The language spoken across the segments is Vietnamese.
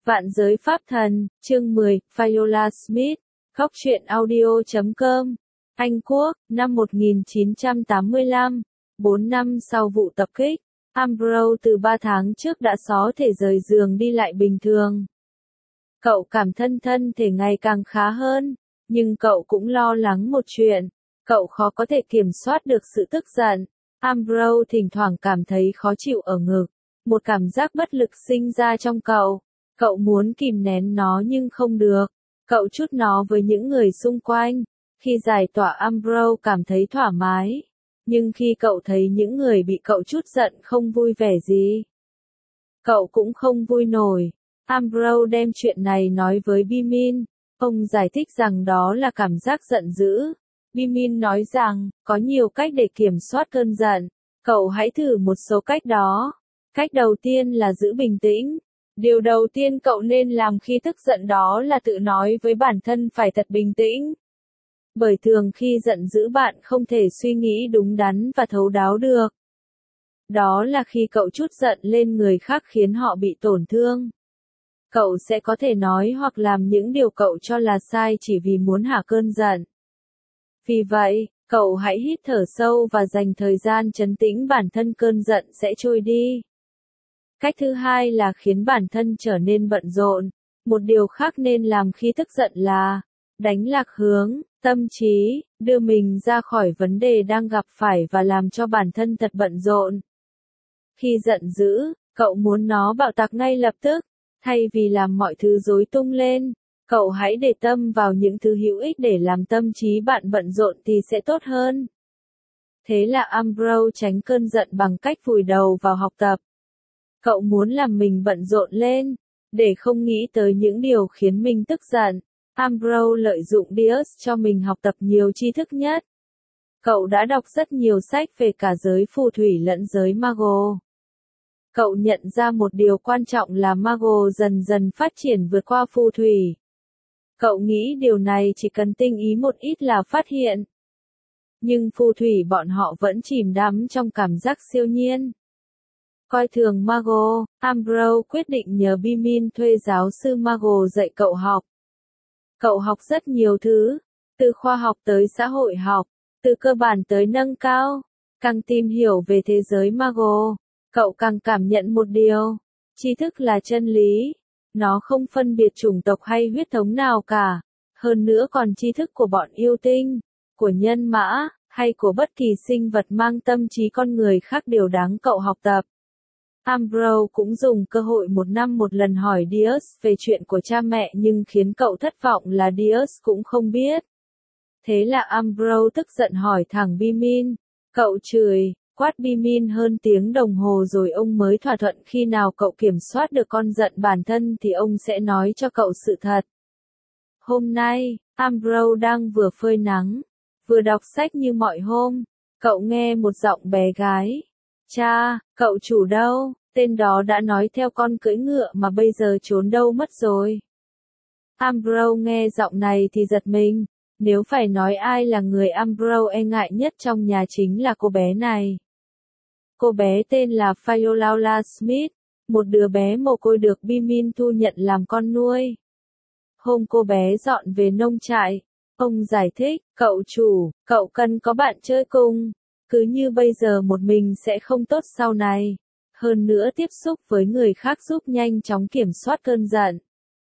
Vạn giới pháp thần, chương 10, Viola Smith, Góc truyện audio.com, Anh Quốc, năm 1985, 4 năm sau vụ tập kích, Ambrose từ 3 tháng trước đã có thể rời giường đi lại bình thường. Cậu cảm thân thể ngày càng khá hơn, nhưng cậu cũng lo lắng một chuyện, cậu khó có thể kiểm soát được sự tức giận. Ambrose thỉnh thoảng cảm thấy khó chịu ở ngực, một cảm giác bất lực sinh ra trong cậu. Cậu muốn kìm nén nó nhưng không được. Cậu trút nó với những người xung quanh. Khi giải tỏa Ambrose cảm thấy thoải mái. Nhưng khi cậu thấy những người bị cậu trút giận không vui vẻ gì, cậu cũng không vui nổi. Ambrose đem chuyện này nói với Bimin. Ông giải thích rằng đó là cảm giác giận dữ. Bimin nói rằng, có nhiều cách để kiểm soát cơn giận. Cậu hãy thử một số cách đó. Cách đầu tiên là giữ bình tĩnh. Điều đầu tiên cậu nên làm khi tức giận đó là tự nói với bản thân phải thật bình tĩnh. Bởi thường khi giận dữ bạn không thể suy nghĩ đúng đắn và thấu đáo được. Đó là khi cậu trút giận lên người khác khiến họ bị tổn thương. Cậu sẽ có thể nói hoặc làm những điều cậu cho là sai chỉ vì muốn hạ cơn giận. Vì vậy, cậu hãy hít thở sâu và dành thời gian trấn tĩnh bản thân, cơn giận sẽ trôi đi. Cách thứ hai là khiến bản thân trở nên bận rộn. Một điều khác nên làm khi tức giận là đánh lạc hướng tâm trí, đưa mình ra khỏi vấn đề đang gặp phải và làm cho bản thân thật bận rộn. Khi giận dữ, cậu muốn nó bạo tạc ngay lập tức, thay vì làm mọi thứ rối tung lên, cậu hãy để tâm vào những thứ hữu ích để làm tâm trí bạn bận rộn thì sẽ tốt hơn. Thế là Ambrose tránh cơn giận bằng cách vùi đầu vào học tập. Cậu muốn làm mình bận rộn lên, để không nghĩ tới những điều khiến mình tức giận. Ambrose lợi dụng Dios cho mình học tập nhiều tri thức nhất. Cậu đã đọc rất nhiều sách về cả giới phù thủy lẫn giới Mago. Cậu nhận ra một điều quan trọng là Mago dần dần phát triển vượt qua phù thủy. Cậu nghĩ điều này chỉ cần tinh ý một ít là phát hiện. Nhưng phù thủy bọn họ vẫn chìm đắm trong cảm giác siêu nhiên. Coi thường Mago, Ambrose quyết định nhờ Bimin thuê giáo sư Mago dạy cậu học. Cậu học rất nhiều thứ, từ khoa học tới xã hội học, từ cơ bản tới nâng cao. Càng tìm hiểu về thế giới Mago, cậu càng cảm nhận một điều, tri thức là chân lý. Nó không phân biệt chủng tộc hay huyết thống nào cả. Hơn nữa còn tri thức của bọn yêu tinh, của nhân mã, hay của bất kỳ sinh vật mang tâm trí con người khác đều đáng cậu học tập. Ambrose cũng dùng cơ hội một năm một lần hỏi Dios về chuyện của cha mẹ nhưng khiến cậu thất vọng là Dios cũng không biết. Thế là Ambrose tức giận hỏi thẳng Bimin. Cậu chửi, quát Bimin hơn tiếng đồng hồ rồi ông mới thỏa thuận khi nào cậu kiểm soát được con giận bản thân thì ông sẽ nói cho cậu sự thật. Hôm nay, Ambrose đang vừa phơi nắng, vừa đọc sách như mọi hôm. Cậu nghe một giọng bé gái. Cha, cậu chủ đâu? Tên đó đã nói theo con cưỡi ngựa mà bây giờ trốn đâu mất rồi. Ambrose nghe giọng này thì giật mình. Nếu phải nói ai là người Ambrose e ngại nhất trong nhà chính là cô bé này. Cô bé tên là Viola Smith, một đứa bé mồ côi được Bimin thu nhận làm con nuôi. Hôm cô bé dọn về nông trại, ông giải thích, cậu chủ, cậu cần có bạn chơi cùng. Cứ như bây giờ một mình sẽ không tốt sau này. Hơn nữa tiếp xúc với người khác giúp nhanh chóng kiểm soát cơn giận.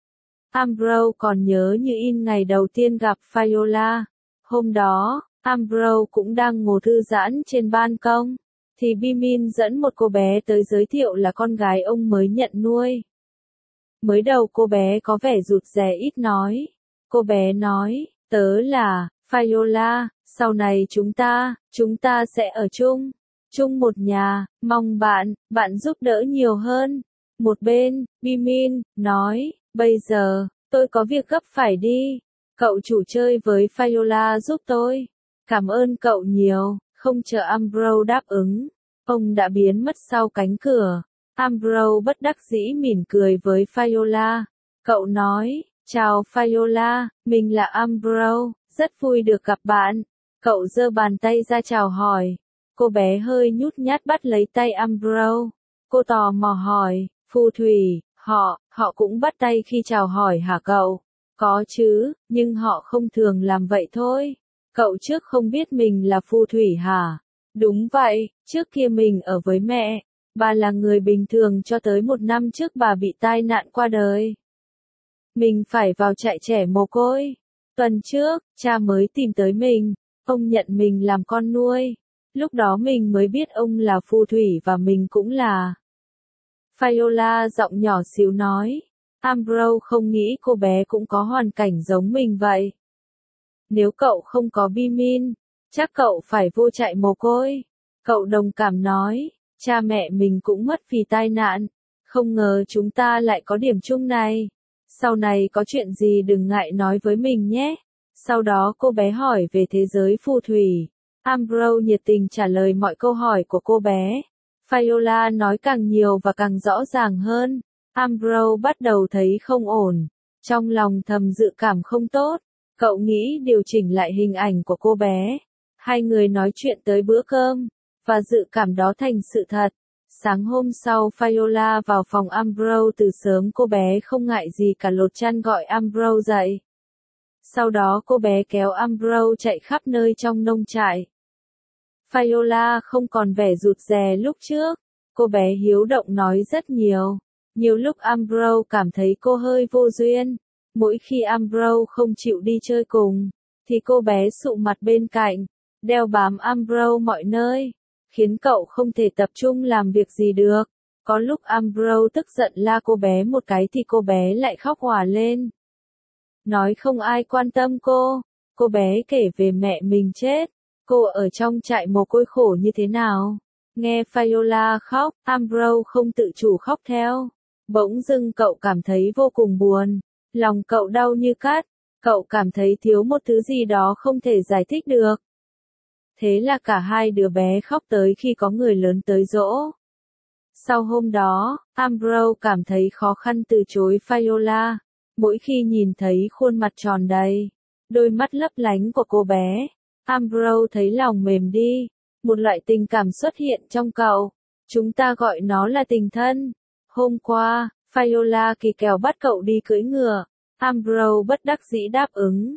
Ambrose còn nhớ như in ngày đầu tiên gặp Viola. Hôm đó, Ambrose cũng đang ngồi thư giãn trên ban công. Thì Bimin dẫn một cô bé tới giới thiệu là con gái ông mới nhận nuôi. Mới đầu cô bé có vẻ rụt rè ít nói. Cô bé nói, tớ là Viola, sau này chúng ta sẽ ở chung một nhà, mong bạn giúp đỡ nhiều hơn. Một bên, Bimin nói, bây giờ, tôi có việc gấp phải đi. Cậu chủ chơi với Viola giúp tôi. Cảm ơn cậu nhiều. Không chờ Ambrose đáp ứng, ông đã biến mất sau cánh cửa. Ambrose bất đắc dĩ mỉm cười với Viola. Cậu nói, chào Viola, mình là Ambrose, rất vui được gặp bạn. Cậu giơ bàn tay ra chào hỏi. Cô bé hơi nhút nhát bắt lấy tay Ambrose. Cô tò mò hỏi, phù thủy, họ Họ cũng bắt tay khi chào hỏi hả cậu? Có chứ, nhưng họ không thường làm vậy thôi. Cậu trước không biết mình là phù thủy hả? Đúng vậy, trước kia mình ở với mẹ. Bà là người bình thường cho tới 1 năm trước bà bị tai nạn qua đời. Mình phải vào trại trẻ mồ côi. Tuần trước, cha mới tìm tới mình. Ông nhận mình làm con nuôi. Lúc đó mình mới biết ông là phù thủy và mình cũng là. Viola giọng nhỏ xíu nói. Ambrose không nghĩ cô bé cũng có hoàn cảnh giống mình vậy. Nếu cậu không có Bimin, chắc cậu phải vô trại mồ côi. Cậu đồng cảm nói, cha mẹ mình cũng mất vì tai nạn. Không ngờ chúng ta lại có điểm chung này. Sau này có chuyện gì đừng ngại nói với mình nhé. Sau đó cô bé hỏi về thế giới phù thủy. Ambrose nhiệt tình trả lời mọi câu hỏi của cô bé. Viola nói càng nhiều và càng rõ ràng hơn. Ambrose bắt đầu thấy không ổn. Trong lòng thầm dự cảm không tốt. Cậu nghĩ điều chỉnh lại hình ảnh của cô bé. Hai người nói chuyện tới bữa cơm. Và dự cảm đó thành sự thật. Sáng hôm sau Viola vào phòng Ambrose từ sớm, cô bé không ngại gì cả lột chăn gọi Ambrose dậy. Sau đó cô bé kéo Ambrose chạy khắp nơi trong nông trại. Viola không còn vẻ rụt rè lúc trước. Cô bé hiếu động nói rất nhiều. Nhiều lúc Ambrose cảm thấy cô hơi vô duyên. Mỗi khi Ambrose không chịu đi chơi cùng, thì cô bé sụ mặt bên cạnh, đeo bám Ambrose mọi nơi, khiến cậu không thể tập trung làm việc gì được. Có lúc Ambrose tức giận la cô bé một cái thì cô bé lại khóc òa lên. Nói không ai quan tâm cô. Cô bé kể về mẹ mình chết. Cô ở trong trại mồ côi khổ như thế nào. Nghe Viola khóc, Ambrose không tự chủ khóc theo. Bỗng dưng cậu cảm thấy vô cùng buồn. Lòng cậu đau như cắt. Cậu cảm thấy thiếu một thứ gì đó không thể giải thích được. Thế là cả hai đứa bé khóc tới khi có người lớn tới dỗ. Sau hôm đó, Ambrose cảm thấy khó khăn từ chối Viola. Mỗi khi nhìn thấy khuôn mặt tròn đầy, đôi mắt lấp lánh của cô bé, Ambrose thấy lòng mềm đi. Một loại tình cảm xuất hiện trong cậu. Chúng ta gọi nó là tình thân. Hôm qua, Viola kỳ kèo bắt cậu đi cưỡi ngựa. Ambrose bất đắc dĩ đáp ứng.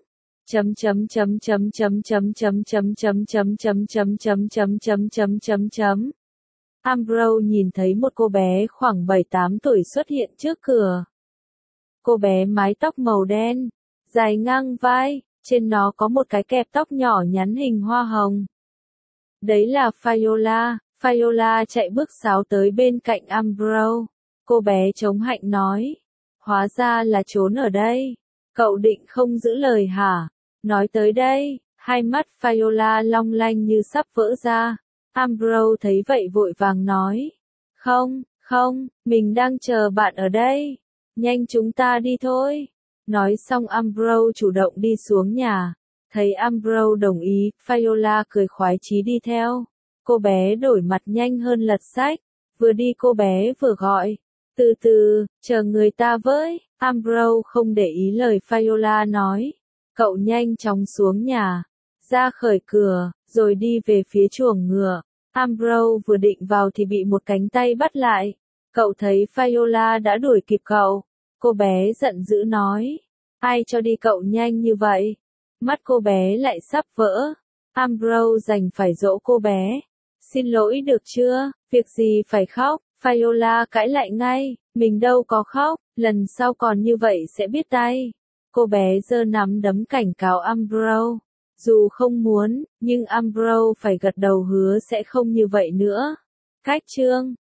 Ambrose nhìn thấy một cô bé khoảng 7-8 tuổi xuất hiện trước cửa. Cô bé mái tóc màu đen, dài ngang vai, trên nó có một cái kẹp tóc nhỏ nhắn hình hoa hồng. Đấy là Viola. Viola chạy bước sáo tới bên cạnh Ambrose. Cô bé chống hạnh nói. Hóa ra là trốn ở đây. Cậu định không giữ lời hả? Nói tới đây, hai mắt Viola long lanh như sắp vỡ ra. Ambrose thấy vậy vội vàng nói. Không, mình đang chờ bạn ở đây. Nhanh chúng ta đi thôi. Nói xong Ambrose chủ động đi xuống nhà. Thấy Ambrose đồng ý, Viola cười khoái chí đi theo. Cô bé đổi mặt nhanh hơn lật sách. Vừa đi cô bé vừa gọi. Từ từ, chờ người ta với. Ambrose không để ý lời Viola nói. Cậu nhanh chóng xuống nhà. Ra khởi cửa, rồi đi về phía chuồng ngựa. Ambrose vừa định vào thì bị một cánh tay bắt lại. Cậu thấy Viola đã đuổi kịp cậu. Cô bé giận dữ nói. Ai cho đi cậu nhanh như vậy? Mắt cô bé lại sắp vỡ. Ambrose đành phải dỗ cô bé. Xin lỗi được chưa? Việc gì phải khóc? Viola cãi lại ngay. Mình đâu có khóc, lần sau còn như vậy sẽ biết tay. Cô bé giơ nắm đấm cảnh cáo Ambrose. Dù không muốn, nhưng Ambrose phải gật đầu hứa sẽ không như vậy nữa. Cách chương